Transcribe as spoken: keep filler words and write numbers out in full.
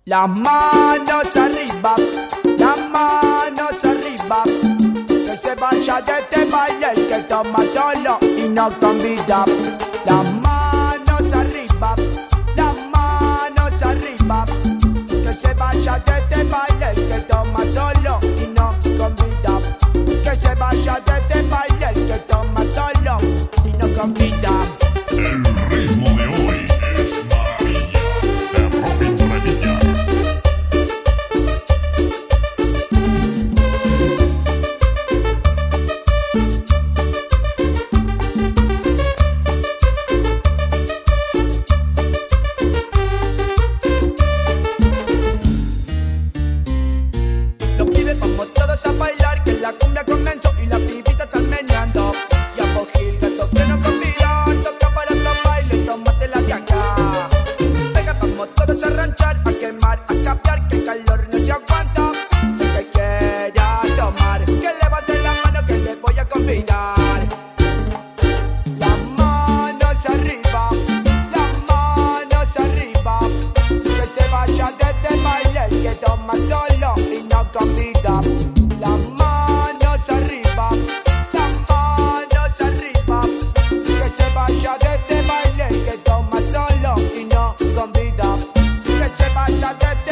Las manos arriba, las manos arriba. Que se vaya de este baile el que toma solo y no convida. Las manos arriba, las manos arriba. Que se vaya de este baile el que toma solo y no convida. Que se vaya de este baile el que toma solo y no convida. El ritmo de hoy es maravilla de Robin Padilla. Los pibes vamos todos a bailar, que la cumbia comenzó y las pibitas están meneando. Y a Bojil, gato que no convida, toca para otro baile, tómate la de acá. Venga, vamos todos a ranchar, a quemar, a capear, que el calor no se aguanta. El que quiera tomar, que levante la mano que le voy a convidar. Las manos arriba, las manos arriba. Que se vaya de este baile el que toma solo y no convida. Las manos arriba, las manos arriba. Que se vaya de este baile el que toma solo y no convida. Que se vaya de